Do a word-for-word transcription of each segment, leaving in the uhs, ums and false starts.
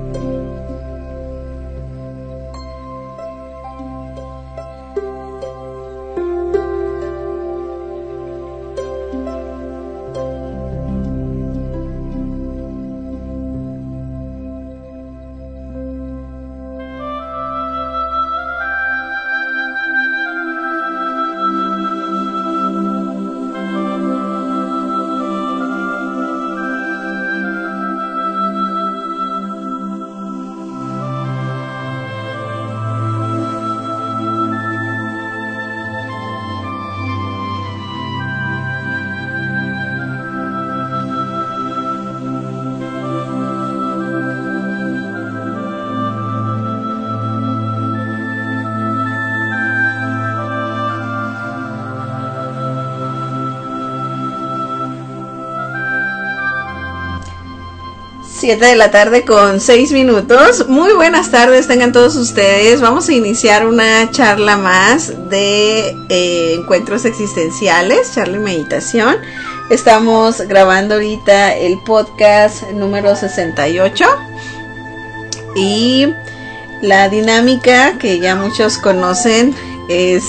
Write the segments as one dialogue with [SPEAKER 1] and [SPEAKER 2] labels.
[SPEAKER 1] siete de la tarde con seis minutos. Muy buenas tardes tengan todos ustedes. Vamos a iniciar una charla más de eh, encuentros existenciales, charla y meditación. Estamos grabando ahorita el podcast número sesenta y ocho. Y la dinámica que ya muchos conocen es,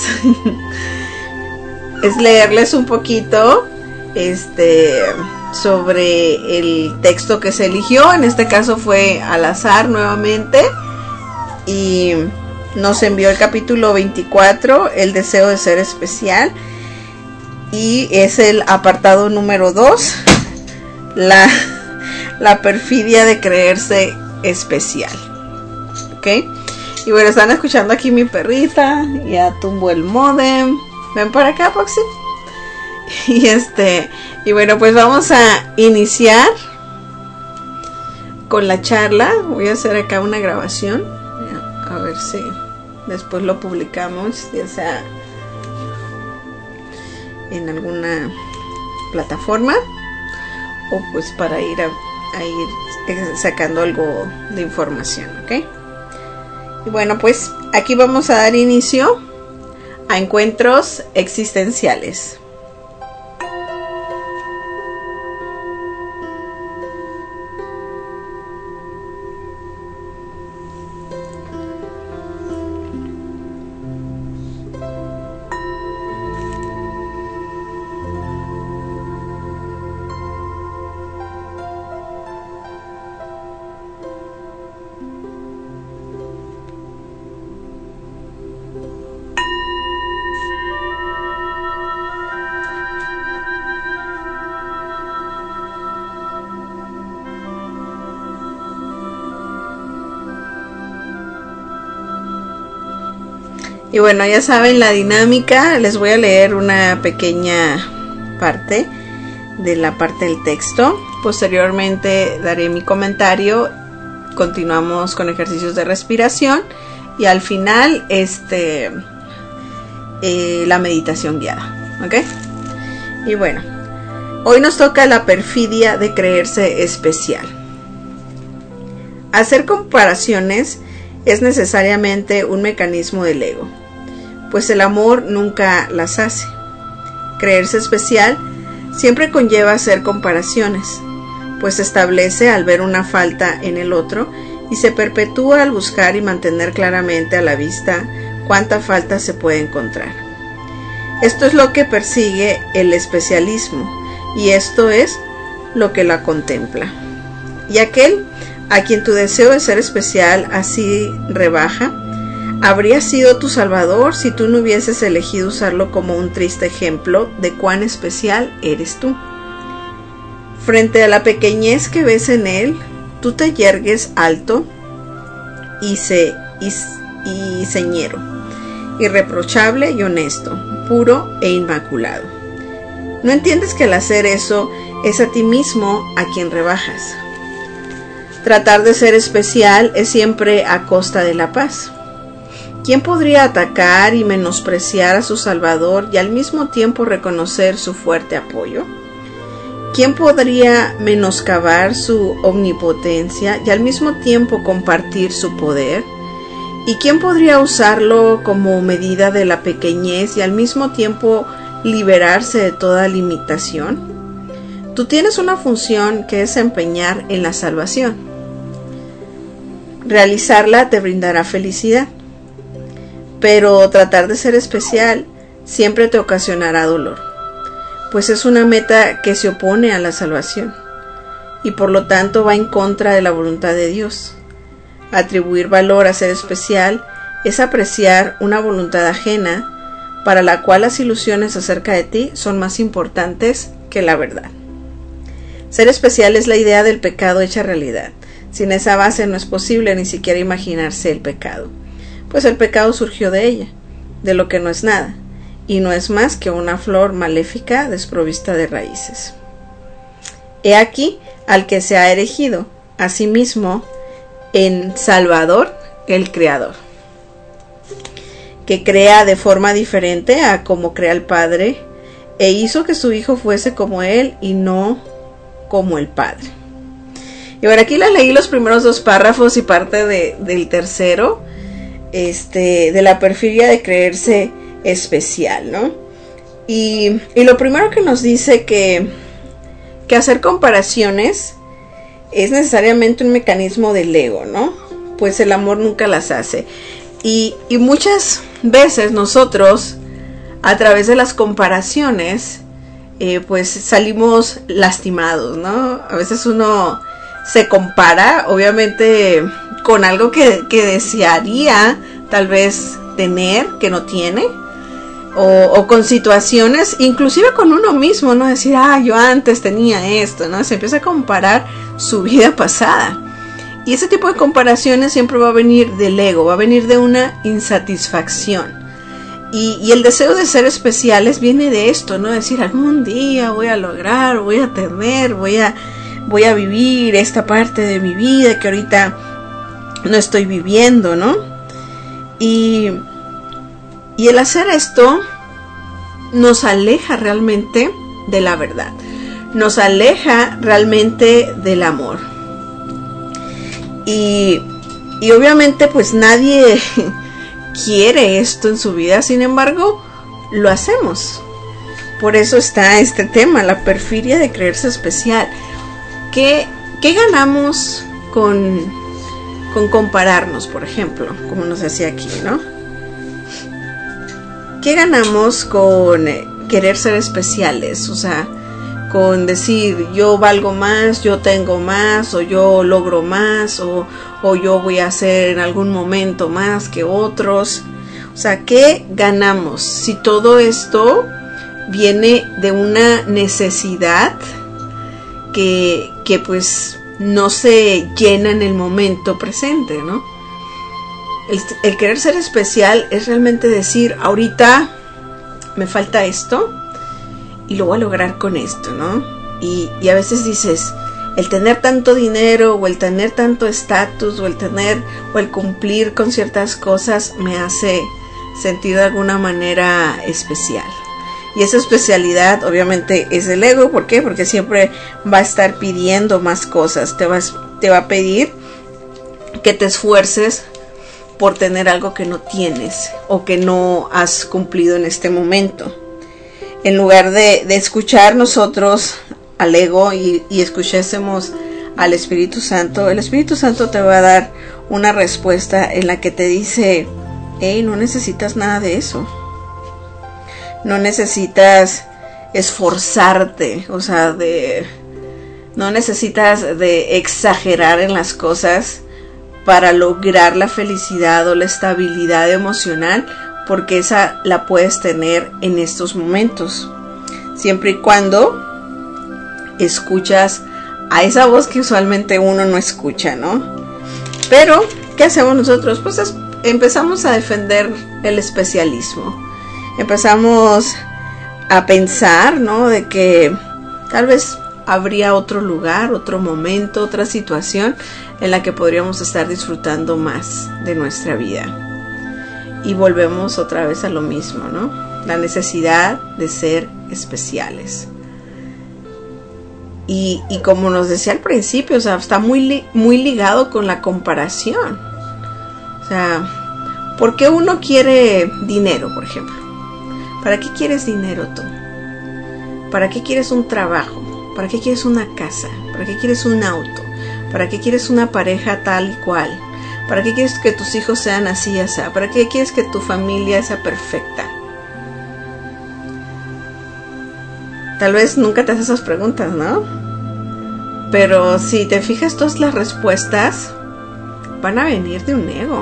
[SPEAKER 1] es leerles un poquito este... sobre el texto que se eligió. En este caso fue al azar nuevamente y nos envió el capítulo veinticuatro, el deseo de ser especial, y es el apartado número dos, la, la perfidia de creerse especial. Ok, y bueno, están escuchando aquí mi perrita, ya tumbó el módem. Ven para acá, Poxy. Y este, y bueno, pues vamos a iniciar con la charla. Voy a hacer acá una grabación, a ver si después lo publicamos, ya sea en alguna plataforma o pues para ir a, a ir sacando algo de información, ¿ok? Y bueno, pues aquí vamos a dar inicio a encuentros existenciales. Y bueno, ya saben la dinámica. Les voy a leer una pequeña parte de la parte del texto. Posteriormente daré mi comentario. Continuamos con ejercicios de respiración. Y al final, este, eh, la meditación guiada. ¿Ok? Y bueno, hoy nos toca la perfidia de creerse especial. Hacer comparaciones es necesariamente un mecanismo del ego, pues el amor nunca las hace. Creerse especial siempre conlleva hacer comparaciones, pues se establece al ver una falta en el otro y se perpetúa al buscar y mantener claramente a la vista cuánta falta se puede encontrar. Esto es lo que persigue el especialismo, y esto es lo que la contempla. Y aquel a quien tu deseo de ser especial así rebaja, habría sido tu salvador si tú no hubieses elegido usarlo como un triste ejemplo de cuán especial eres tú. Frente a la pequeñez que ves en él, tú te yergues alto y, se, y, y señero, irreprochable y honesto, puro e inmaculado. No entiendes que al hacer eso es a ti mismo a quien rebajas. Tratar de ser especial es siempre a costa de la paz. ¿Quién podría atacar y menospreciar a su Salvador y al mismo tiempo reconocer su fuerte apoyo? ¿Quién podría menoscabar su omnipotencia y al mismo tiempo compartir su poder? ¿Y quién podría usarlo como medida de la pequeñez y al mismo tiempo liberarse de toda limitación? Tú tienes una función que es empeñar en la salvación. realizarla te brindará felicidad, pero tratar de ser especial siempre te ocasionará dolor, pues es una meta que se opone a la salvación y por lo tanto va en contra de la voluntad de Dios. Atribuir valor a ser especial es apreciar una voluntad ajena para la cual las ilusiones acerca de ti son más importantes que la verdad. Ser especial es la idea del pecado hecha realidad. Sin esa base no es posible ni siquiera imaginarse el pecado, pues el pecado surgió de ella, de lo que no es nada, y no es más que una flor maléfica desprovista de raíces. He aquí al que se ha erigido a sí mismo en Salvador, el Creador, que crea de forma diferente a como crea el Padre, e hizo que su Hijo fuese como Él y no como el Padre. Y bueno, aquí les leí los primeros dos párrafos y parte de, del tercero, este, de la perfidia de creerse especial, ¿no? Y, y lo primero que nos dice que, que hacer comparaciones es necesariamente un mecanismo del ego, ¿no? Pues el amor nunca las hace. Y, y muchas veces nosotros, a través de las comparaciones, eh, pues salimos lastimados, ¿no? A veces uno se compara, obviamente, con algo que, que desearía tal vez tener, que no tiene, o, o con situaciones, inclusive con uno mismo, ¿no? Decir, ah, yo antes tenía esto, ¿no? Se empieza a comparar su vida pasada. Y ese tipo de comparaciones siempre va a venir del ego, va a venir de una insatisfacción. Y, y el deseo de ser especiales viene de esto, ¿no? Decir, algún día voy a lograr, voy a tener, voy a, voy a vivir esta parte de mi vida que ahorita no estoy viviendo, ¿no? Y, y el hacer esto nos aleja realmente de la verdad, nos aleja realmente del amor. Y, y obviamente pues nadie quiere esto en su vida, sin embargo lo hacemos. Por eso está este tema, la perfidia de creerse especial. ¿Qué, qué ganamos con, con compararnos, por ejemplo, como nos decía aquí, ¿no? ¿Qué ganamos con querer ser especiales? O sea, con decir yo valgo más, yo tengo más, o yo logro más, o, o yo voy a hacer en algún momento más que otros. O sea, ¿qué ganamos si todo esto viene de una necesidad que, que pues no se llena en el momento presente, ¿no? El, el querer ser especial es realmente decir, ahorita me falta esto, y lo voy a lograr con esto, ¿no? Y, y a veces dices, el tener tanto dinero, o el tener tanto estatus, o el tener, o el cumplir con ciertas cosas, me hace sentir de alguna manera especial. Y esa especialidad, obviamente, es el ego. ¿Por qué? Porque siempre va a estar pidiendo más cosas. Te, vas, te va a pedir que te esfuerces por tener algo que no tienes, o que no has cumplido en este momento. En lugar de, de escuchar nosotros al ego y, y escuchásemos al Espíritu Santo, el Espíritu Santo te va a dar una respuesta en la que te dice, hey, no necesitas nada de eso. No necesitas esforzarte, o sea, de, no necesitas de exagerar en las cosas para lograr la felicidad o la estabilidad emocional, porque esa la puedes tener en estos momentos, siempre y cuando escuchas a esa voz que usualmente uno no escucha, ¿no? Pero, ¿qué hacemos nosotros? Pues es, empezamos a defender el especialismo, empezamos a pensar, ¿no? De que tal vez habría otro lugar, otro momento, otra situación en la que podríamos estar disfrutando más de nuestra vida. Y volvemos otra vez a lo mismo, ¿no? La necesidad de ser especiales. Y, y como nos decía al principio, o sea, está muy, li- muy ligado con la comparación. O sea, ¿por qué uno quiere dinero, por ejemplo? ¿Para qué quieres dinero tú? ¿Para qué quieres un trabajo? ¿Para qué quieres una casa? ¿Para qué quieres un auto? ¿Para qué quieres una pareja tal y cual? ¿Para qué quieres que tus hijos sean así y así? ¿Para qué quieres que tu familia sea perfecta? Tal vez nunca te haces esas preguntas, ¿no? Pero si te fijas, todas las respuestas van a venir de un ego.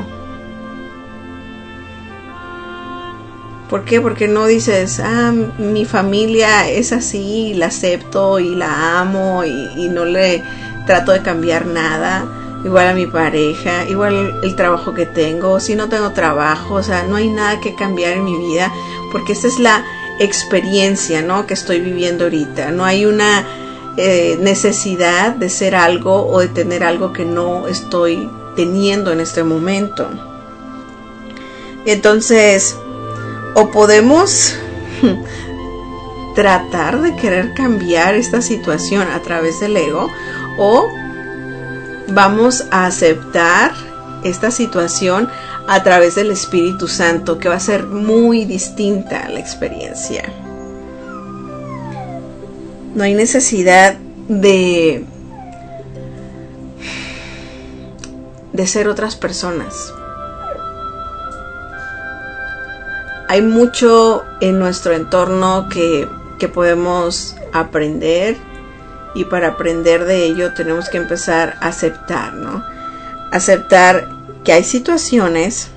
[SPEAKER 1] ¿Por qué? Porque no dices, ah, mi familia es así, la acepto y la amo y, y no le trato de cambiar nada. Igual a mi pareja, igual el, el trabajo que tengo, si no tengo trabajo, o sea, no hay nada que cambiar en mi vida, porque esta es la experiencia, ¿no?, que estoy viviendo ahorita. No hay una eh, necesidad de ser algo o de tener algo que no estoy teniendo en este momento. Entonces, o podemos tratar de querer cambiar esta situación a través del ego, o vamos a aceptar esta situación a través del Espíritu Santo, que va a ser muy distinta la experiencia. No hay necesidad de de ser otras personas. Hay mucho en nuestro entorno que, que podemos aprender, y para aprender de ello tenemos que empezar a aceptar, ¿no? Aceptar que hay situaciones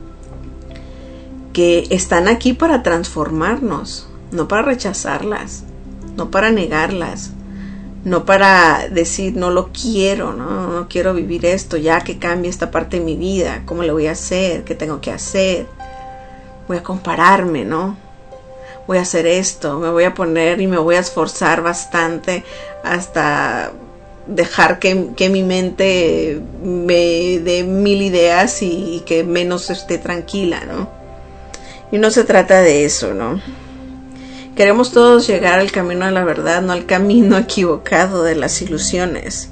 [SPEAKER 1] que están aquí para transformarnos, no para rechazarlas, no para negarlas, no para decir no lo quiero, no, no quiero vivir esto, ya que cambie esta parte de mi vida, ¿cómo le voy a hacer? ¿Qué tengo que hacer? Voy a compararme, ¿no? Voy a hacer esto, me voy a poner y me voy a esforzar bastante hasta dejar que, que mi mente me dé mil ideas y, y que menos esté tranquila, ¿no? Y no se trata de eso, ¿no? Queremos todos llegar al camino de la verdad, no al camino equivocado de las ilusiones.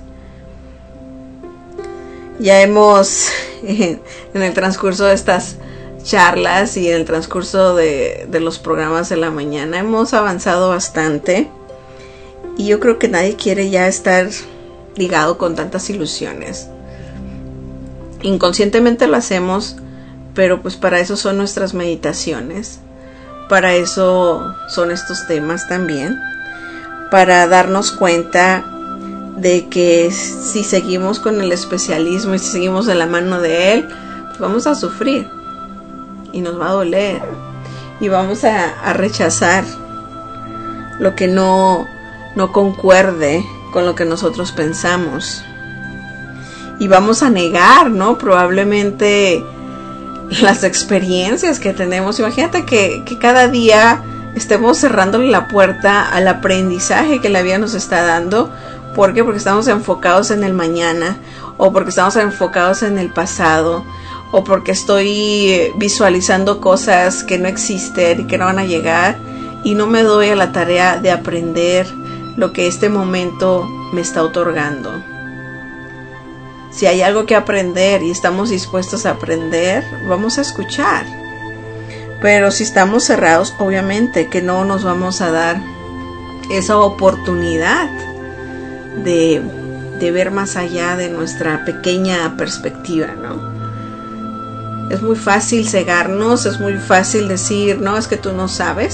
[SPEAKER 1] Ya hemos, en el transcurso de estas charlas y en el transcurso de, de los programas de la mañana, hemos avanzado bastante, y yo creo que nadie quiere ya estar ligado con tantas ilusiones. Inconscientemente lo hacemos, pero pues para eso son nuestras meditaciones, para eso son estos temas también, para darnos cuenta de que si seguimos con el especialismo y si seguimos de la mano de él, pues vamos a sufrir y nos va a doler y vamos a, a rechazar lo que no, no concuerde con lo que nosotros pensamos, y vamos a negar, ¿no?, probablemente las experiencias que tenemos. Imagínate que, que cada día estemos cerrándole la puerta al aprendizaje que la vida nos está dando. ¿Por qué? Porque estamos enfocados en el mañana, o porque estamos enfocados en el pasado, o porque estoy visualizando cosas que no existen y que no van a llegar, y no me doy a la tarea de aprender lo que este momento me está otorgando. Si hay algo que aprender y estamos dispuestos a aprender, vamos a escuchar. Pero si estamos cerrados, obviamente que no nos vamos a dar esa oportunidad de, de ver más allá de nuestra pequeña perspectiva, ¿no? Es muy fácil cegarnos, es muy fácil decir, no, es que tú no sabes.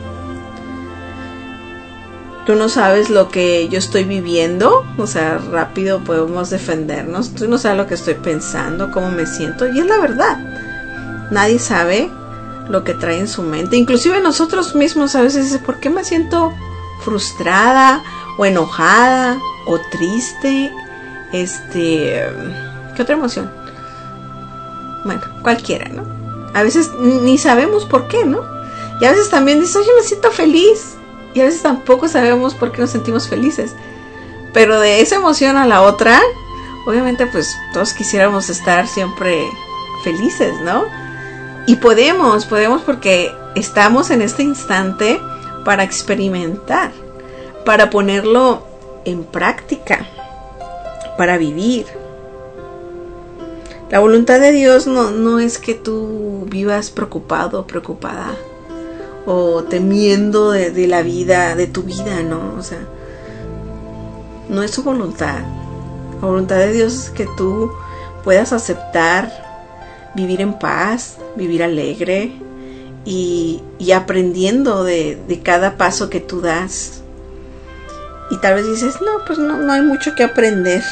[SPEAKER 1] Tú no sabes lo que yo estoy viviendo. O sea, rápido podemos defendernos. Tú no sabes lo que estoy pensando, cómo me siento. Y es la verdad. Nadie sabe lo que trae en su mente. Inclusive nosotros mismos a veces dicen, ¿por qué me siento frustrada o enojada o triste? Este, ¿qué otra emoción? Bueno, cualquiera, ¿no? A veces ni sabemos por qué, ¿no? Y a veces también dices, oye, me siento feliz. Y a veces tampoco sabemos por qué nos sentimos felices. Pero de esa emoción a la otra, obviamente pues todos quisiéramos estar siempre felices, ¿no? Y podemos, podemos porque estamos en este instante para experimentar, para ponerlo en práctica, para vivir. La voluntad de Dios no, no es que tú vivas preocupado o preocupada, o temiendo de, de la vida, de tu vida, ¿no? O sea, no es su voluntad. La voluntad de Dios es que tú puedas aceptar, vivir en paz, vivir alegre y, y aprendiendo de, de cada paso que tú das. Y tal vez dices, no, pues no, no hay mucho que aprender.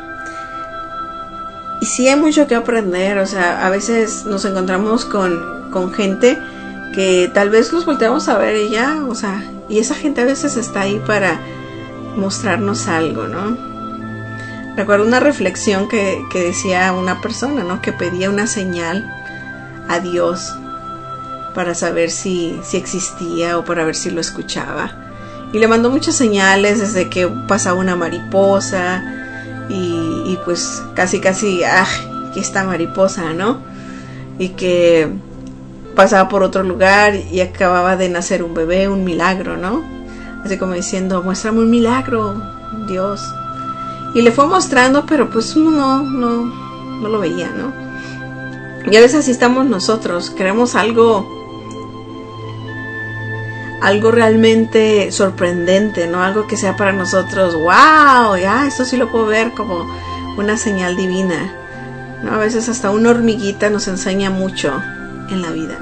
[SPEAKER 1] Y sí hay mucho que aprender, o sea, a veces nos encontramos con, con gente que tal vez los volteamos a ver y ya, o sea, y esa gente a veces está ahí para mostrarnos algo, ¿no? Recuerdo una reflexión que, que decía una persona, ¿no? Que pedía una señal a Dios para saber si, si existía o para ver si lo escuchaba. Y le mandó muchas señales, desde que pasaba una mariposa y, y pues casi casi, ¡ah! Aquí está mariposa, ¿no? Y que pasaba por otro lugar y acababa de nacer un bebé, un milagro, ¿no? Así como diciendo, muéstrame un milagro, Dios. Y le fue mostrando, pero pues uno no, no, no lo veía, ¿no? Y a veces así estamos nosotros, queremos algo, algo realmente sorprendente, ¿no? Algo que sea para nosotros, wow, ya, esto sí lo puedo ver como una señal divina, ¿no? A veces hasta una hormiguita nos enseña mucho en la vida.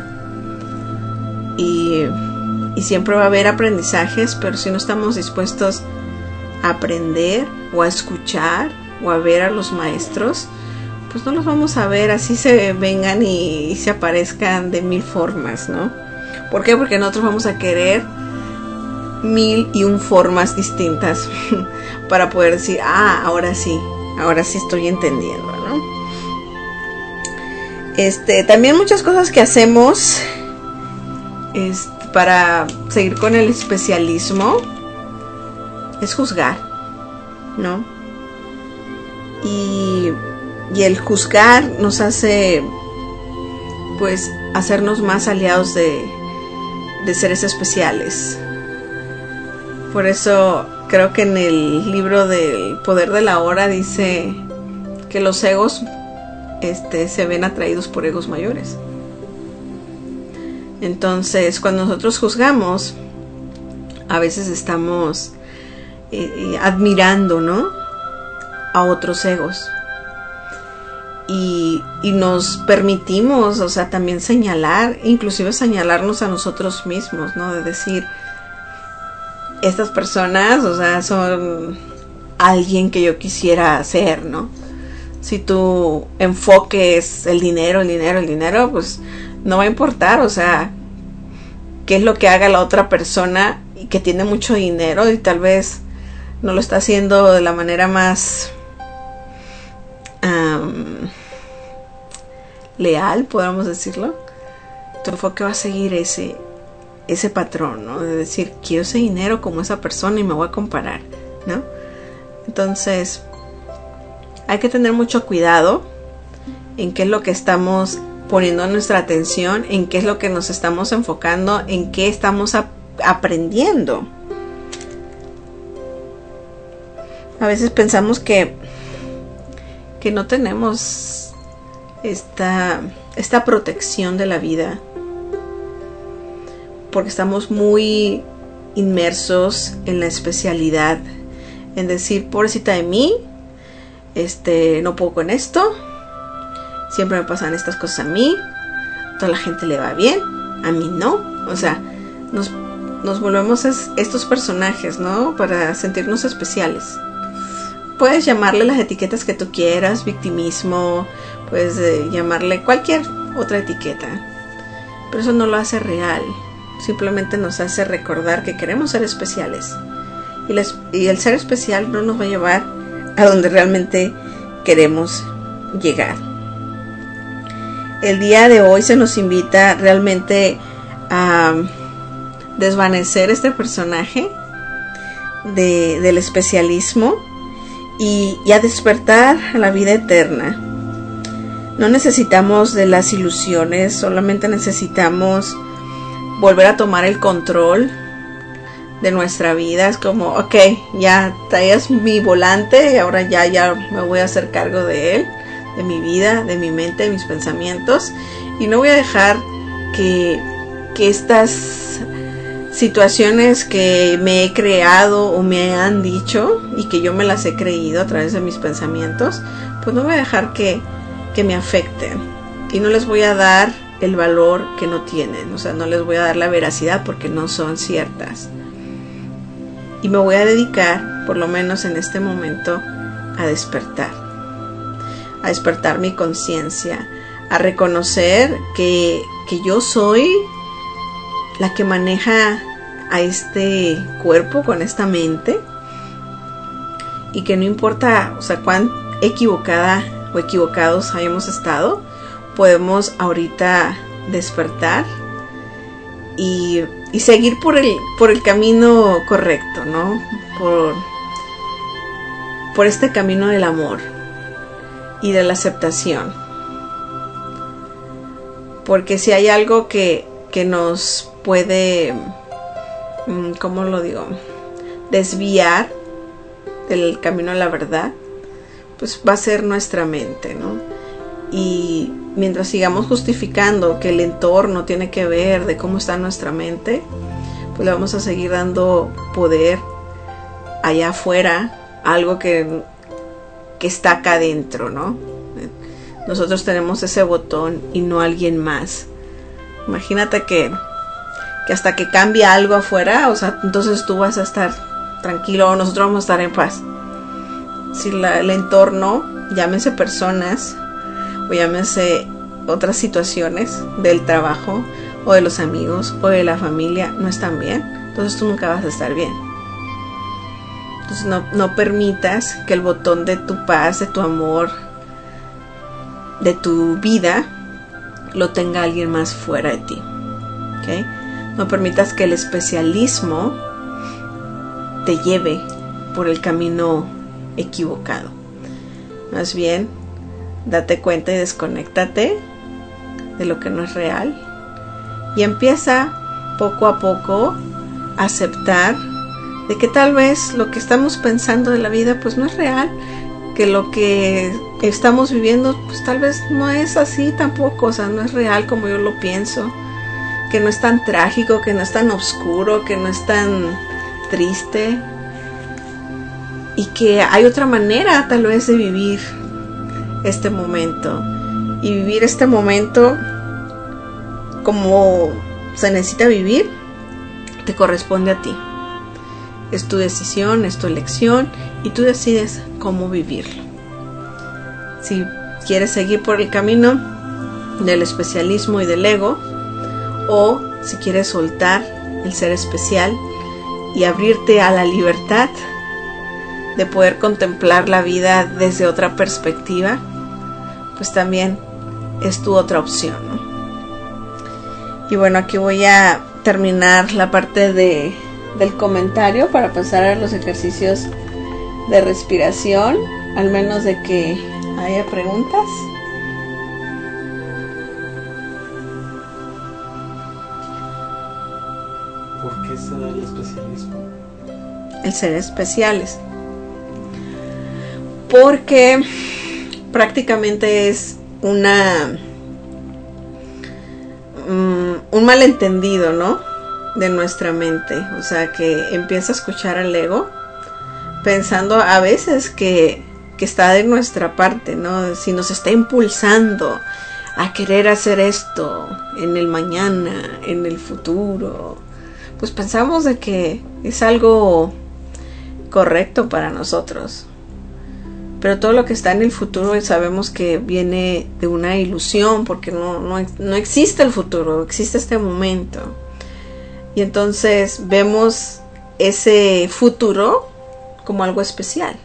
[SPEAKER 1] Y, y siempre va a haber aprendizajes, pero si no estamos dispuestos a aprender o a escuchar o a ver a los maestros, pues no los vamos a ver, así se vengan y, y se aparezcan de mil formas, ¿no? ¿Por qué? Porque nosotros vamos a querer mil y un formas distintas para poder decir, ah, ahora sí, ahora sí estoy entendiendo, ¿no? Este, también muchas cosas que hacemos este, para seguir con el especialismo es juzgar, ¿no? Y, y el juzgar nos hace, pues, hacernos más aliados de, de seres especiales. Por eso creo que en el libro del Poder de la Hora dice que los egos este, se ven atraídos por egos mayores. Entonces, cuando nosotros juzgamos, a veces estamos eh, eh, admirando, ¿no?, a otros egos. Y, y nos permitimos, o sea, también señalar, inclusive señalarnos a nosotros mismos, ¿no? De decir, estas personas, o sea, son alguien que yo quisiera ser, ¿no? Si tu enfoque es el dinero, el dinero, el dinero, pues no va a importar, o sea, qué es lo que haga la otra persona y que tiene mucho dinero y tal vez no lo está haciendo de la manera más Um, leal, podemos decirlo. Tu enfoque va a seguir ese ese patrón, ¿no? De decir, quiero ese dinero como esa persona y me voy a comparar, ¿no? Entonces hay que tener mucho cuidado en qué es lo que estamos poniendo nuestra atención, en qué es lo que nos estamos enfocando, en qué estamos ap- aprendiendo. A veces pensamos que que no tenemos esta, esta protección de la vida porque estamos muy inmersos en la especialidad, en decir, pobrecita de mí, este, no puedo con esto, siempre me pasan estas cosas a mí, a toda la gente le va bien, a mí no. O sea, nos, nos volvemos es, estos personajes, ¿no?, para sentirnos especiales. Puedes llamarle las etiquetas que tú quieras, victimismo, puedes eh, llamarle cualquier otra etiqueta, pero eso no lo hace real, simplemente nos hace recordar que queremos ser especiales y, les, y el ser especial no nos va a llevar a donde realmente queremos llegar. El día de hoy se nos invita realmente a desvanecer este personaje de, del especialismo Y, y a despertar a la vida eterna. No necesitamos de las ilusiones, solamente necesitamos volver a tomar el control de nuestra vida. Es como, ok, ya traías mi volante y ahora ya, ya me voy a hacer cargo de él, de mi vida, de mi mente, de mis pensamientos, y no voy a dejar que, que estas situaciones que me he creado o me han dicho y que yo me las he creído a través de mis pensamientos, pues no voy a dejar que, que me afecten y no les voy a dar el valor que no tienen, o sea, no les voy a dar la veracidad porque no son ciertas. Y me voy a dedicar, por lo menos en este momento, a despertar, a despertar mi conciencia, a reconocer que, que yo soy la que maneja a este cuerpo con esta mente y que no importa, o sea, cuán equivocada o equivocados hayamos estado, podemos ahorita despertar y, y seguir por el, por el camino correcto, ¿no? Por, por este camino del amor y de la aceptación. Porque si hay algo que, que nos puede, ¿cómo lo digo?, desviar del camino a la verdad, pues va a ser nuestra mente, ¿no? Y mientras sigamos justificando que el entorno tiene que ver de cómo está nuestra mente, pues le vamos a seguir dando poder allá afuera, algo que, que está acá adentro, ¿no? Nosotros tenemos ese botón y no alguien más. Imagínate que, que hasta que cambie algo afuera, o sea, entonces tú vas a estar tranquilo o nosotros vamos a estar en paz. Si la, el entorno, llámense personas o llámense otras situaciones del trabajo o de los amigos o de la familia, no están bien, entonces tú nunca vas a estar bien. Entonces no, no permitas que el botón de tu paz, de tu amor, de tu vida, lo tenga alguien más fuera de ti. ¿Okay? No permitas que el especialismo te lleve por el camino equivocado. Más bien, date cuenta y desconéctate de lo que no es real y empieza poco a poco a aceptar de que tal vez lo que estamos pensando de la vida pues no es real, que lo que estamos viviendo pues tal vez no es así tampoco, o sea, no es real como yo lo pienso, que no es tan trágico, que no es tan oscuro, que no es tan triste y que hay otra manera tal vez de vivir este momento y vivir este momento como se necesita vivir te corresponde a ti. Es tu decisión, es tu elección y tú decides cómo vivirlo. Si quieres seguir por el camino del especialismo y del ego, o si quieres soltar el ser especial y abrirte a la libertad de poder contemplar la vida desde otra perspectiva, pues también es tu otra opción, ¿no? Y bueno, aquí voy a terminar la parte de, del comentario para pasar a los ejercicios de respiración, al menos de que haya preguntas.
[SPEAKER 2] ¿Por qué se da el especialismo?
[SPEAKER 1] El ser especiales. Porque prácticamente es una um, un malentendido, ¿no? De nuestra mente. O sea, que empieza a escuchar al ego pensando a veces que, que está de nuestra parte, ¿no? Si nos está impulsando a querer hacer esto en el mañana, en el futuro, pues pensamos de que es algo correcto para nosotros. Pero todo lo que está en el futuro sabemos que viene de una ilusión, porque no, no, no existe el futuro, existe este momento. Y entonces vemos ese futuro como algo especial.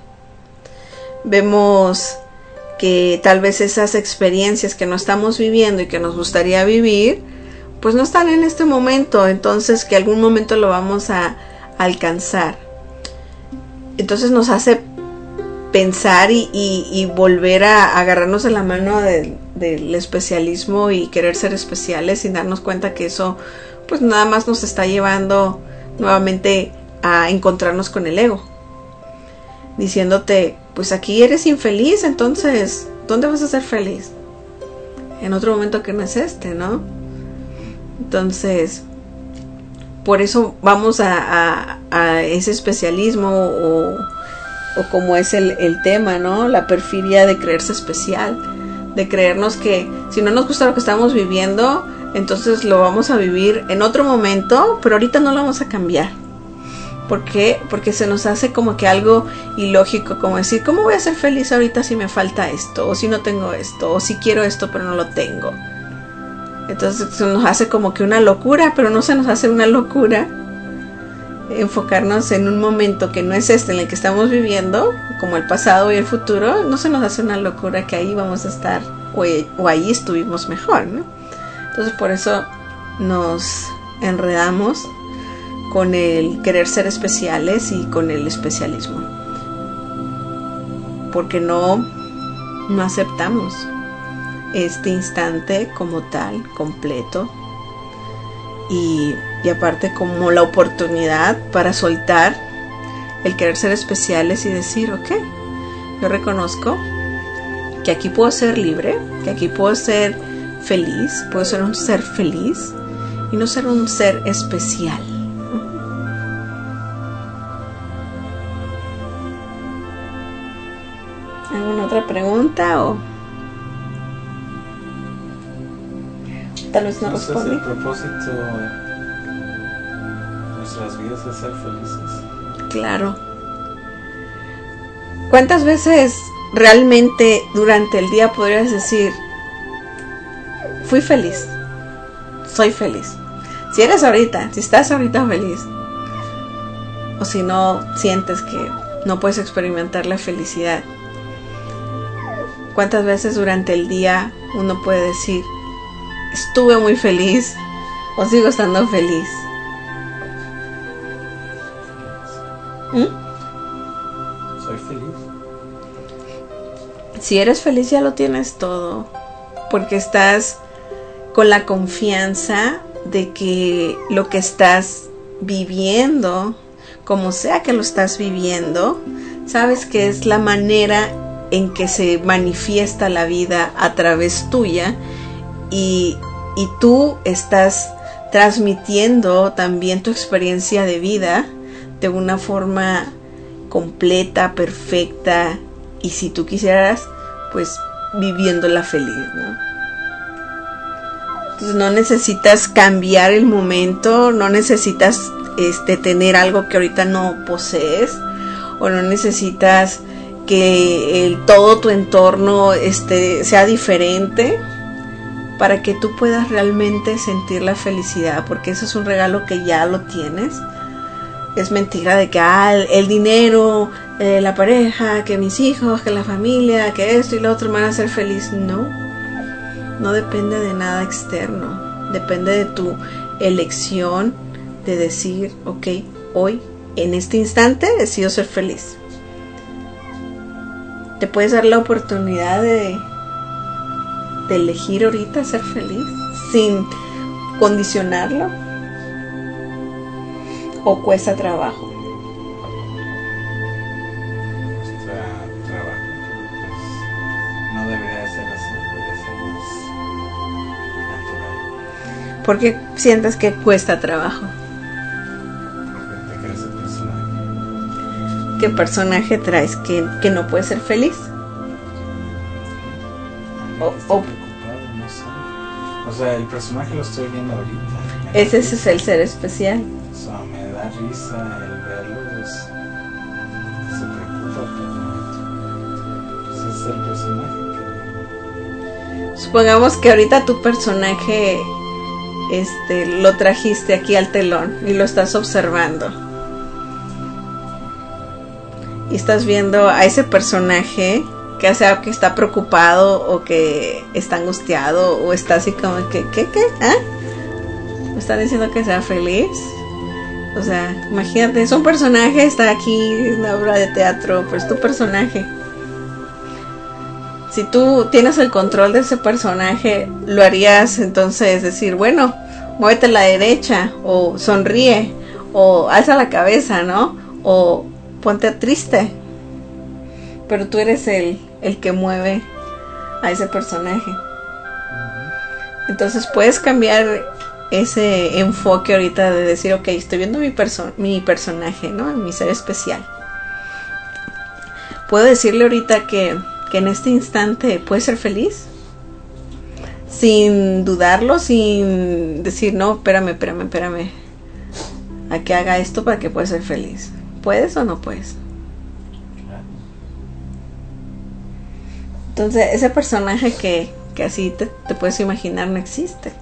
[SPEAKER 1] Vemos que tal vez esas experiencias que no estamos viviendo y que nos gustaría vivir, pues no están en este momento, entonces que algún momento lo vamos a, a alcanzar. Entonces nos hace pensar y, y, y volver a, a agarrarnos de la mano de, del especialismo y querer ser especiales sin darnos cuenta que eso pues nada más nos está llevando nuevamente a encontrarnos con el ego, diciéndote, pues aquí eres infeliz, entonces ¿dónde vas a ser feliz? En otro momento que no es este, ¿no? Entonces por eso vamos a, a, a ese especialismo o, o como es el, el tema, ¿no? La perfidia de creerse especial, de creernos que si no nos gusta lo que estamos viviendo, entonces lo vamos a vivir en otro momento, pero ahorita no lo vamos a cambiar. ¿Por qué? Porque se nos hace como que algo ilógico, como decir, ¿cómo voy a ser feliz ahorita si me falta esto? O si no tengo esto, o si quiero esto pero no lo tengo. Entonces se nos hace como que una locura, pero no se nos hace una locura enfocarnos en un momento que no es este en el que estamos viviendo, como el pasado y el futuro. No se nos hace una locura que ahí vamos a estar, o, o ahí estuvimos mejor, ¿no? Entonces por eso nos enredamos con el querer ser especiales y con el especialismo, porque no, no aceptamos este instante como tal, completo, y, y aparte como la oportunidad para soltar el querer ser especiales y decir, ok, yo reconozco que aquí puedo ser libre, que aquí puedo ser feliz, puedo ser un ser feliz y no ser un ser especial. ¿Alguna otra pregunta o tal vez no
[SPEAKER 2] Entonces,
[SPEAKER 1] respondí?
[SPEAKER 2] el propósito de nuestras vidas es ser felices.
[SPEAKER 1] Claro. ¿Cuántas veces realmente durante el día podrías decir, fui feliz, soy feliz? Si eres ahorita, si estás ahorita feliz, o si no sientes que no puedes experimentar la felicidad, ¿cuántas veces durante el día uno puede decir, estuve muy feliz o sigo estando feliz? ¿Mm?
[SPEAKER 2] Soy feliz.
[SPEAKER 1] Si eres feliz ya lo tienes todo, porque estás con la confianza de que lo que estás viviendo, como sea que lo estás viviendo, sabes que es la manera en que se manifiesta la vida a través tuya, y, y tú estás transmitiendo también tu experiencia de vida de una forma completa, perfecta, y si tú quisieras, pues viviéndola feliz, ¿no? Entonces no necesitas cambiar el momento, no necesitas este, tener algo que ahorita no posees, o no necesitas que el, todo tu entorno este, sea diferente para que tú puedas realmente sentir la felicidad, porque eso es un regalo que ya lo tienes. Es mentira de que ah, el, el dinero, eh, la pareja, que mis hijos, que la familia, que esto y lo otro me van a hacer feliz. No, no depende de nada externo, depende de tu elección de decir, ok, hoy, en este instante, decido ser feliz. Te puedes dar la oportunidad de, de elegir ahorita ser feliz sin condicionarlo, o cuesta trabajo.
[SPEAKER 2] Cuesta trabajo, pues no debería ser así, debería ser más natural.
[SPEAKER 1] ¿Por qué sientes que cuesta trabajo?
[SPEAKER 2] Porque te crees el personaje.
[SPEAKER 1] ¿Qué personaje traes que, que no puede ser feliz? O,
[SPEAKER 2] Estoy
[SPEAKER 1] o
[SPEAKER 2] preocupado, no sé. O sea, el personaje lo estoy viendo ahorita.
[SPEAKER 1] ese es el ser especial.
[SPEAKER 2] O sea, me da risa el verlo, pues, se preocupa, pero pues es el personaje que...
[SPEAKER 1] Supongamos que ahorita tu personaje este, lo trajiste aquí al telón y lo estás observando. Y estás viendo a ese personaje que sea que está preocupado o que está angustiado o está así como que, ¿qué, qué? ¿Ah? ¿Me están diciendo que sea feliz? O sea, imagínate, es un personaje, está aquí, es una obra de teatro, pero es tu personaje. Si tú tienes el control de ese personaje, lo harías entonces decir, bueno, muévete a la derecha, o sonríe, o alza la cabeza, ¿no? O ponte triste. Pero tú eres el, el que mueve a ese personaje. Entonces puedes cambiar ese enfoque ahorita de decir, ok, estoy viendo mi, perso- mi personaje, ¿no? Mi ser especial. Puedo decirle ahorita que, que en este instante puede ser feliz. sin dudarlo, sin decir, no, espérame, espérame, espérame, a que haga esto para que pueda ser feliz. ¿Puedes o no puedes? Entonces, ese personaje que, que así te, te puedes imaginar no existe.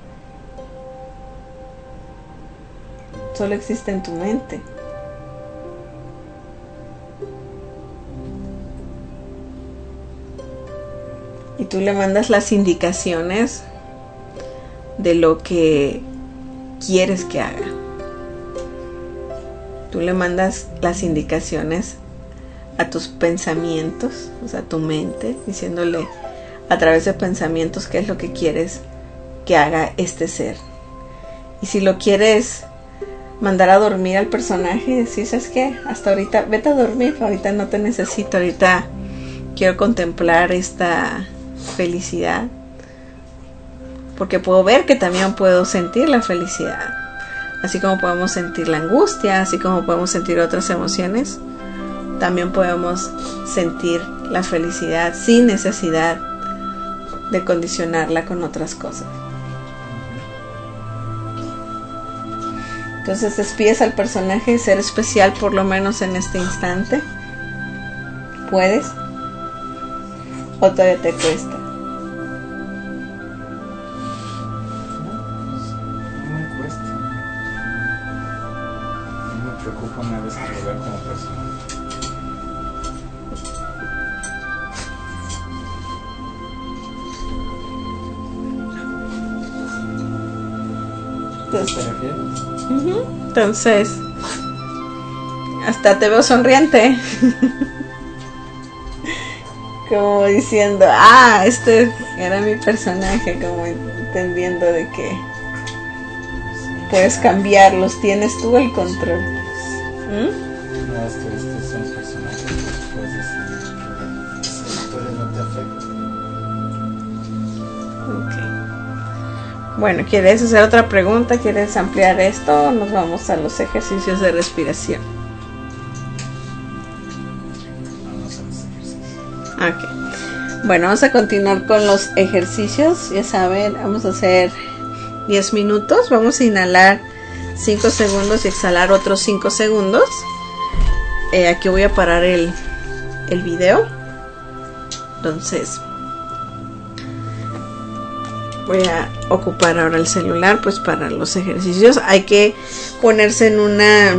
[SPEAKER 1] Solo existe en tu mente. Y tú le mandas las indicaciones de lo que quieres que haga. Tú le mandas las indicaciones a tus pensamientos, o sea, a tu mente, diciéndole a través de pensamientos qué es lo que quieres que haga este ser. Y si lo quieres mandar a dormir al personaje, decir, ¿sabes qué? Hasta ahorita, vete a dormir, ahorita no te necesito, ahorita quiero contemplar esta felicidad, porque puedo ver que también puedo sentir la felicidad, así como podemos sentir la angustia, así como podemos sentir otras emociones, también podemos sentir la felicidad sin necesidad de condicionarla con otras cosas. Entonces despides al personaje de ser especial, por lo menos en este instante. ¿Puedes? ¿O todavía te cuesta?
[SPEAKER 2] No me cuesta. No me preocupa una vez que lo vea como persona.
[SPEAKER 1] Entonces,
[SPEAKER 2] ¿te refieres?
[SPEAKER 1] uh-huh. Entonces, hasta te veo sonriente. Como diciendo, ah, este era mi personaje, como entendiendo de que puedes cambiarlos, tienes tú el control. ¿Mm?
[SPEAKER 2] No, es que estos son personajes que puedes decidir que esa historia no te afecta.
[SPEAKER 1] Okay. Bueno, ¿quieres hacer otra pregunta? ¿Quieres ampliar esto? ¿O nos vamos a los ejercicios de respiración? Okay. Bueno, vamos a continuar con los ejercicios. Ya saben, vamos a hacer diez minutos. Vamos a inhalar cinco segundos y exhalar otros cinco segundos. Eh, aquí voy a parar el, el video. Entonces, voy a ocupar ahora el celular pues para los ejercicios. Hay que ponerse en una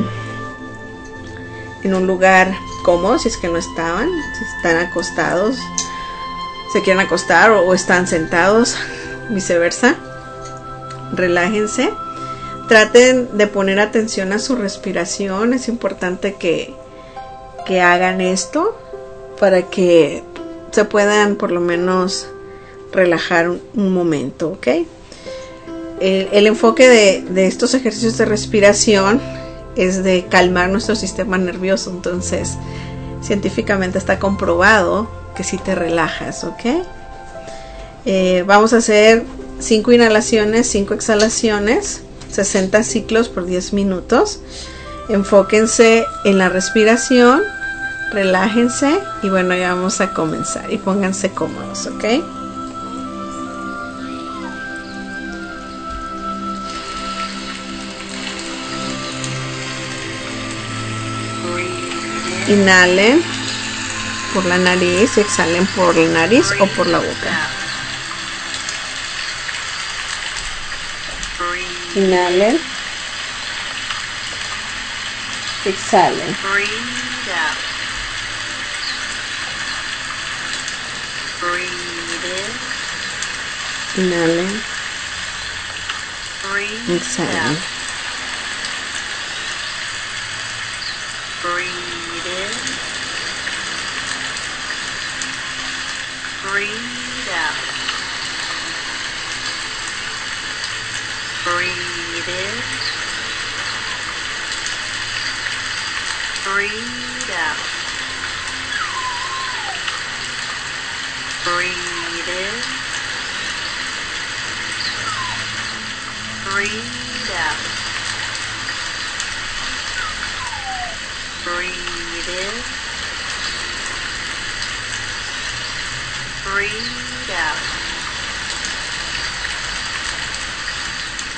[SPEAKER 1] en un lugar cómodo, si es que no estaban, si están acostados, se quieren acostar o, o están sentados, viceversa. Relájense, traten de poner atención a su respiración. Es importante que, que hagan esto para que se puedan por lo menos relajar un, un momento, ¿ok? El, el enfoque de, de estos ejercicios de respiración es de calmar nuestro sistema nervioso. Entonces, científicamente está comprobado que si te relajas, ¿ok? Eh, vamos a hacer cinco inhalaciones, cinco exhalaciones, sesenta ciclos por diez minutos. Enfóquense en la respiración, relájense y bueno, ya vamos a comenzar y pónganse cómodos, ¿ok? Inhalen por la nariz y exhalen por la nariz o por la boca. Inhalen. Exhalen. Inhalen. Exhalen.
[SPEAKER 3] Breathe out. Breathe in. Breathe out. Breathe in. Breathe out. Breathe in. Breathe out.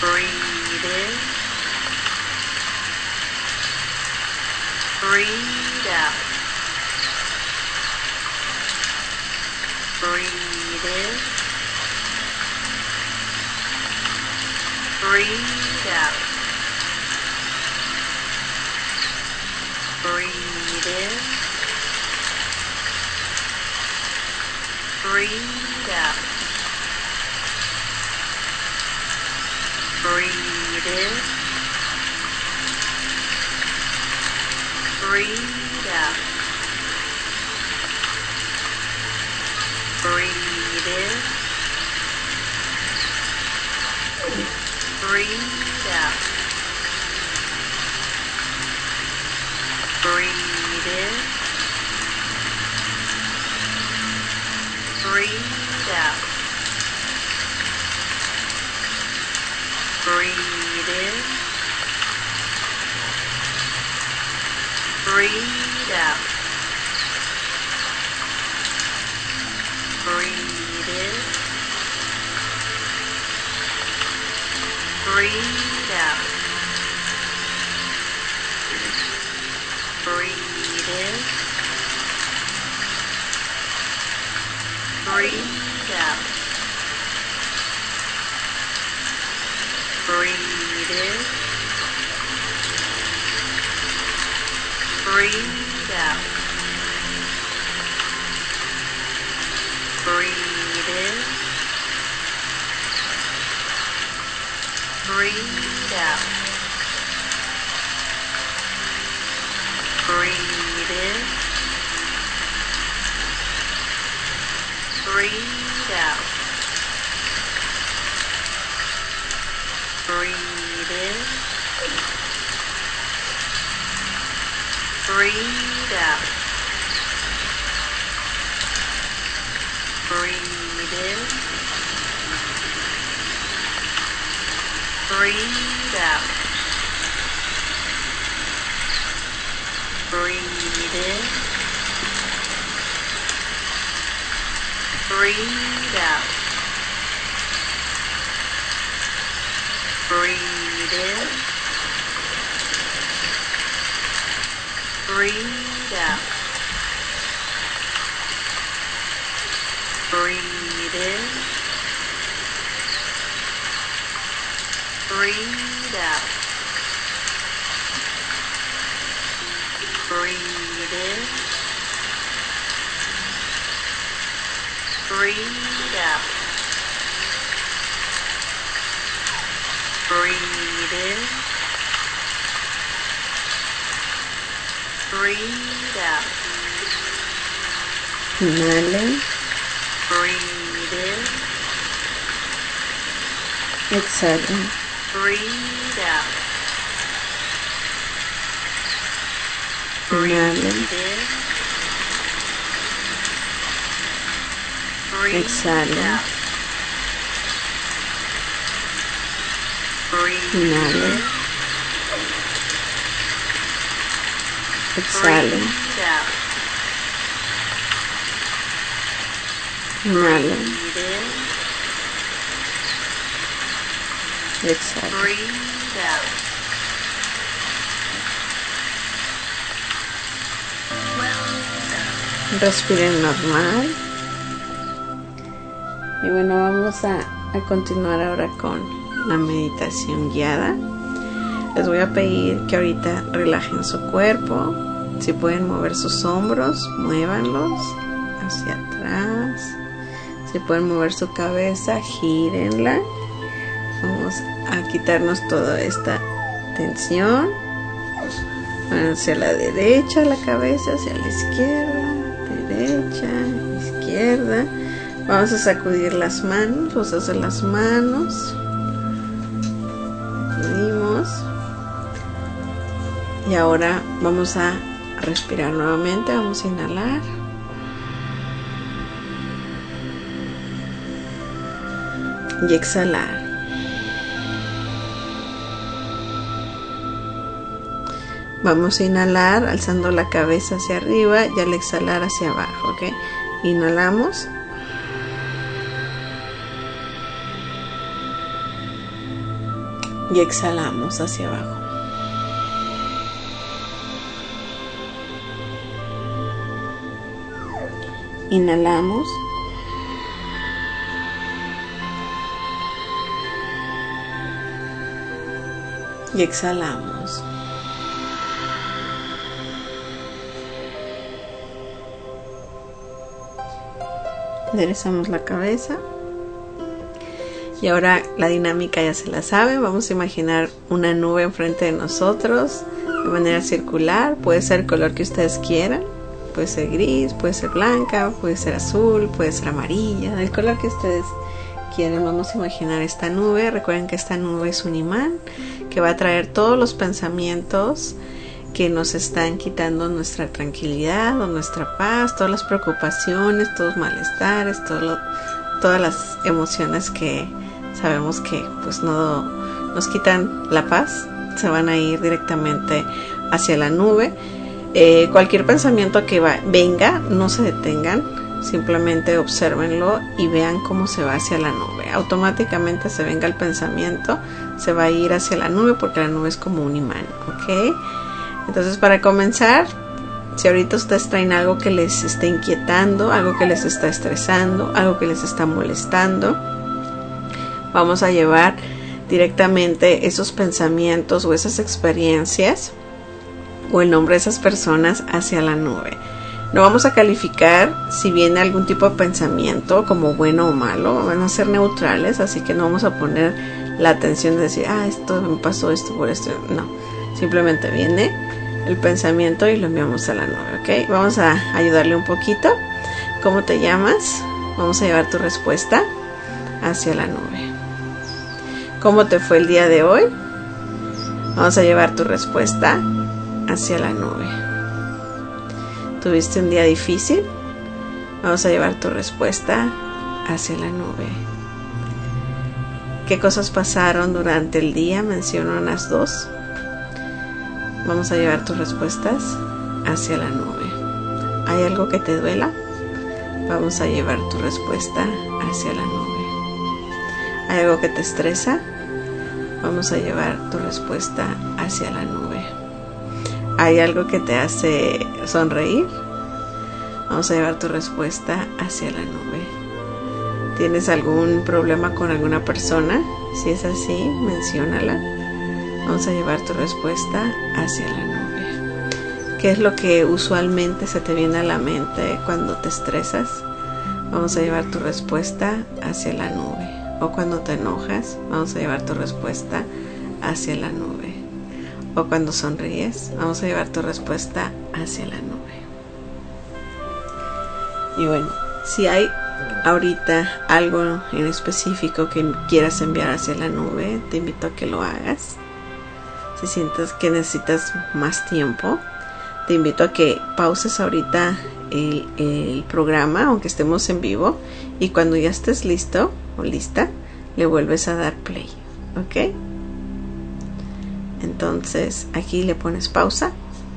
[SPEAKER 3] Breathe in. Breathe out. Breathe in. Breathe out. Breathe in. Breathe out. Breathe in. Breathe out. Breathe in. Breathe out. Breathe in. Breathe out. Breathe in. Breathe out. Breathe in. Breathe out. Breathe in. Breathe out. Breathe in. Breathe out. Breathe in. Breathe out. Breathe in. Breathe out. Breathe in. Breathe out. Breathe in. Breathe out. Breathe in. Breathe out. Breathe in. Breathe out. Breathe in. Breathe out. Breathe in. Breathe out. Breathe in. Breathe out.
[SPEAKER 1] Inhalen.
[SPEAKER 3] Breathe in.
[SPEAKER 1] Exhalen.
[SPEAKER 3] Breathe out.
[SPEAKER 1] Inhalen.
[SPEAKER 3] Breathe in. Breathe
[SPEAKER 1] Exhalen.
[SPEAKER 3] out. Breathe
[SPEAKER 1] Inhalen.
[SPEAKER 3] in.
[SPEAKER 1] Exhalen.
[SPEAKER 3] Breathe out.
[SPEAKER 1] Inhalen.
[SPEAKER 3] Breathe in.
[SPEAKER 1] Exhalen.
[SPEAKER 3] Breathe out.
[SPEAKER 1] Respiren normal. Y bueno, vamos a, a continuar ahora con la meditación guiada. Les voy a pedir que ahorita relajen su cuerpo. Si pueden mover sus hombros, muévanlos hacia atrás. Si pueden mover su cabeza, gírenla. Vamos a quitarnos toda esta tensión. Hacia la derecha la cabeza, hacia la izquierda, derecha, izquierda. Vamos a sacudir las manos, los dedos de las manos. Sacudimos. Y ahora vamos a respirar nuevamente. Vamos a inhalar. Y exhalar. Vamos a inhalar alzando la cabeza hacia arriba y al exhalar hacia abajo, ¿ok? Inhalamos. Y exhalamos hacia abajo. Inhalamos. Y exhalamos. Enderezamos la cabeza. Y ahora la dinámica ya se la sabe. Vamos a imaginar una nube enfrente de nosotros de manera circular. Puede ser el color que ustedes quieran. Puede ser gris, puede ser blanca, puede ser azul, puede ser amarilla. El color que ustedes quieran. Vamos a imaginar esta nube. Recuerden que esta nube es un imán que va a traer todos los pensamientos que nos están quitando nuestra tranquilidad o nuestra paz, todas las preocupaciones, todos los malestares, todo lo, todas las emociones que sabemos que pues no nos quitan la paz, se van a ir directamente hacia la nube. Eh, cualquier pensamiento que va, venga, no se detengan, simplemente obsérvenlo y vean cómo se va hacia la nube. Automáticamente se venga el pensamiento, se va a ir hacia la nube porque la nube es como un imán, ¿ok? Entonces, para comenzar, si ahorita ustedes traen algo que les está inquietando, algo que les está estresando, algo que les está molestando, vamos a llevar directamente esos pensamientos o esas experiencias o el nombre de esas personas hacia la nube. No vamos a calificar si viene algún tipo de pensamiento como bueno o malo, van a ser neutrales, así que no vamos a poner la atención de decir, ah, esto me pasó esto por esto, no, simplemente viene el pensamiento y lo enviamos a la nube, ¿ok? Vamos a ayudarle un poquito. ¿Cómo te llamas? Vamos a llevar tu respuesta hacia la nube. ¿Cómo te fue el día de hoy? Vamos a llevar tu respuesta hacia la nube. ¿Tuviste un día difícil? Vamos a llevar tu respuesta hacia la nube. ¿Qué cosas pasaron durante el día? Menciona unas dos. Vamos a llevar tus respuestas hacia la nube. ¿Hay algo que te duela? Vamos a llevar tu respuesta hacia la nube. ¿Hay algo que te estresa? Vamos a llevar tu respuesta hacia la nube. ¿Hay algo que te hace sonreír? Vamos a llevar tu respuesta hacia la nube. ¿Tienes algún problema con alguna persona? Si es así, menciónala. Vamos a llevar tu respuesta hacia la nube. ¿Qué es lo que usualmente se te viene a la mente cuando te estresas? Vamos a llevar tu respuesta hacia la nube. O cuando te enojas, vamos a llevar tu respuesta hacia la nube. O cuando sonríes, vamos a llevar tu respuesta hacia la nube. Y bueno, si hay ahorita algo en específico que quieras enviar hacia la nube, te invito a que lo hagas. Si sientes que necesitas más tiempo, te invito a que pauses ahorita el, el programa, aunque estemos en vivo, y cuando ya estés listo o lista, le vuelves a dar play, ¿ok? Entonces aquí le pones pausa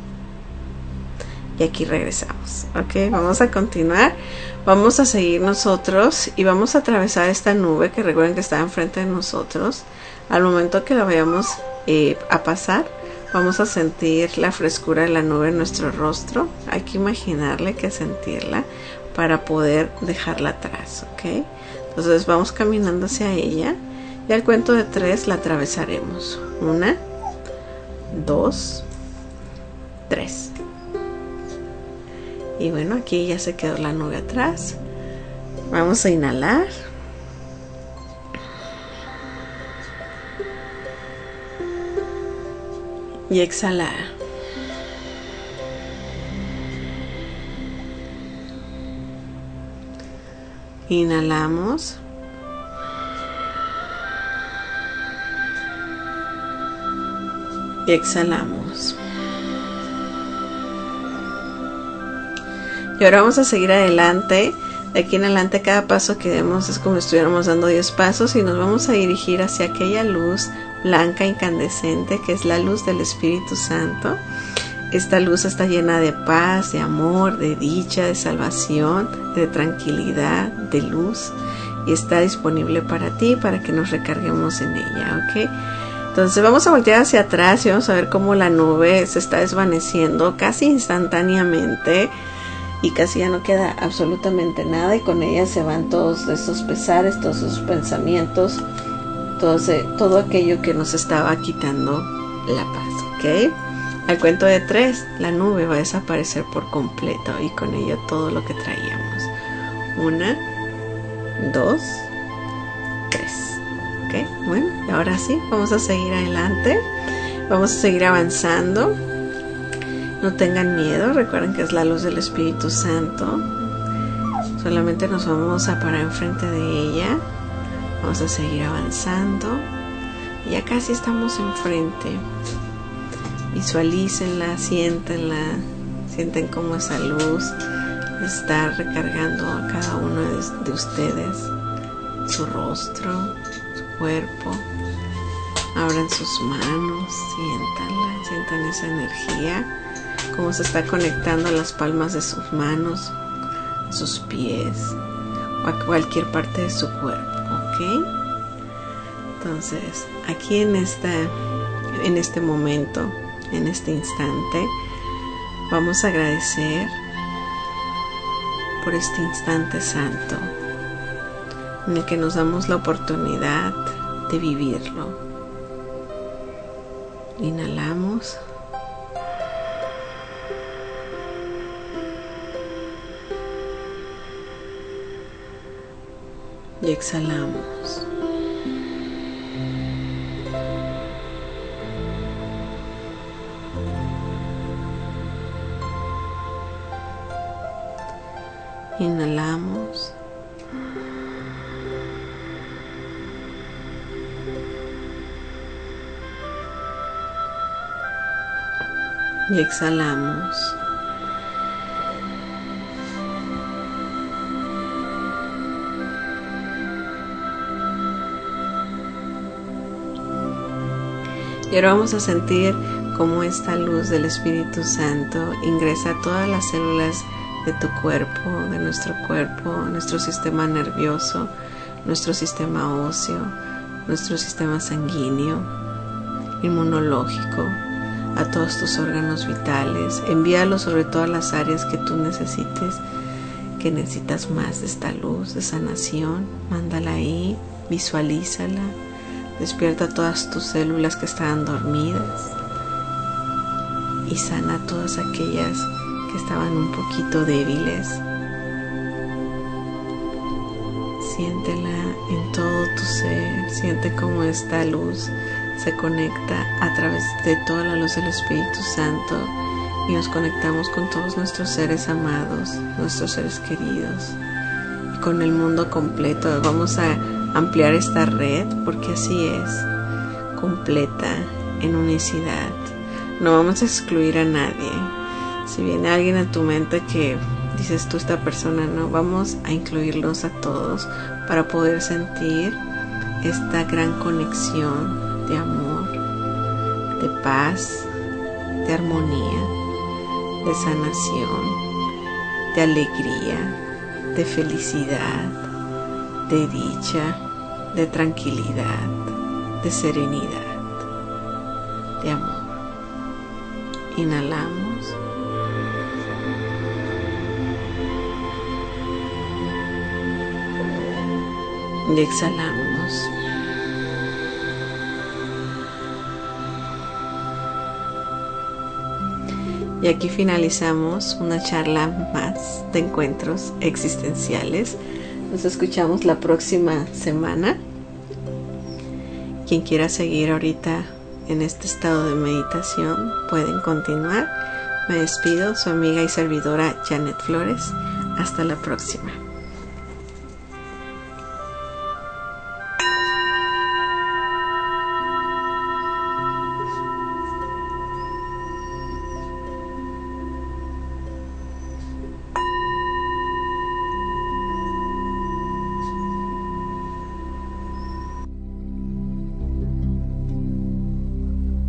[SPEAKER 1] y aquí regresamos, ¿ok? Vamos a continuar, vamos a seguir nosotros y vamos a atravesar esta nube que recuerden que está enfrente de nosotros. Al momento que la vayamos eh, a pasar, vamos a sentir la frescura de la nube en nuestro rostro. Hay que imaginarle, que sentirla para poder dejarla atrás, ¿ok? Entonces vamos caminando hacia ella y al cuento de tres la atravesaremos. Una, dos, tres. Y bueno, aquí ya se quedó la nube atrás. Vamos a inhalar. Y exhalar. Inhalamos. Y exhalamos. Y ahora vamos a seguir adelante. De aquí en adelante cada paso que demos es como si estuviéramos dando diez pasos y nos vamos a dirigir hacia aquella luz blanca incandescente que es la luz del Espíritu Santo. Esta luz está llena de paz, de amor, de dicha, de salvación, de tranquilidad, de luz, y está disponible para ti, para que nos recarguemos en ella, ¿ok? Entonces vamos a voltear hacia atrás y vamos a ver cómo la nube se está desvaneciendo casi instantáneamente y casi ya no queda absolutamente nada, y con ella se van todos esos pesares, todos esos pensamientos, todo, ese, todo aquello que nos estaba quitando la paz, ¿ok? Al cuento de tres, la nube va a desaparecer por completo y con ella todo lo que traíamos. Una, dos, tres. ¿Ok? Bueno, y ahora sí, vamos a seguir adelante. Vamos a seguir avanzando. No tengan miedo, recuerden que es la luz del Espíritu Santo. Solamente nos vamos a parar enfrente de ella. Vamos a seguir avanzando. Y ya casi estamos enfrente. Visualícenla, siéntenla, sienten cómo esa luz está recargando a cada uno de, de ustedes, su rostro, su cuerpo. Abran sus manos, siéntanla, sientan esa energía, cómo se está conectando a las palmas de sus manos, a sus pies o a cualquier parte de su cuerpo, ¿ok? Entonces, aquí en esta, en este momento, en este instante, vamos a agradecer por este instante santo en el que nos damos la oportunidad de vivirlo. Inhalamos. Y exhalamos. Inhalamos. Y exhalamos. Y ahora vamos a sentir cómo esta luz del Espíritu Santo ingresa a todas las células de tu cuerpo, de nuestro cuerpo, nuestro sistema nervioso, nuestro sistema óseo, nuestro sistema sanguíneo, inmunológico, a todos tus órganos vitales. Envíalo sobre todas las áreas que tú necesites, que necesitas más de esta luz, de sanación. Mándala ahí, visualízala, despierta todas tus células que estaban dormidas y sana todas aquellas que estaban un poquito débiles. Siéntela en todo tu ser, siente cómo esta luz se conecta a través de toda la luz del Espíritu Santo y nos conectamos con todos nuestros seres amados, nuestros seres queridos y con el mundo completo. Vamos a ampliar esta red porque así es, completa, en unicidad. No vamos a excluir a nadie. Si viene alguien a tu mente que dices tú, esta persona no, vamos a incluirlos a todos para poder sentir esta gran conexión de amor, de paz, de armonía, de sanación, de alegría, de felicidad, de dicha, de tranquilidad, de serenidad, de amor. Inhalamos. Y exhalamos. Y aquí finalizamos una charla más de encuentros existenciales. Nos escuchamos la próxima semana. Quien quiera seguir ahorita en este estado de meditación, pueden continuar. Me despido, su amiga y servidora Janet Flores. Hasta la próxima.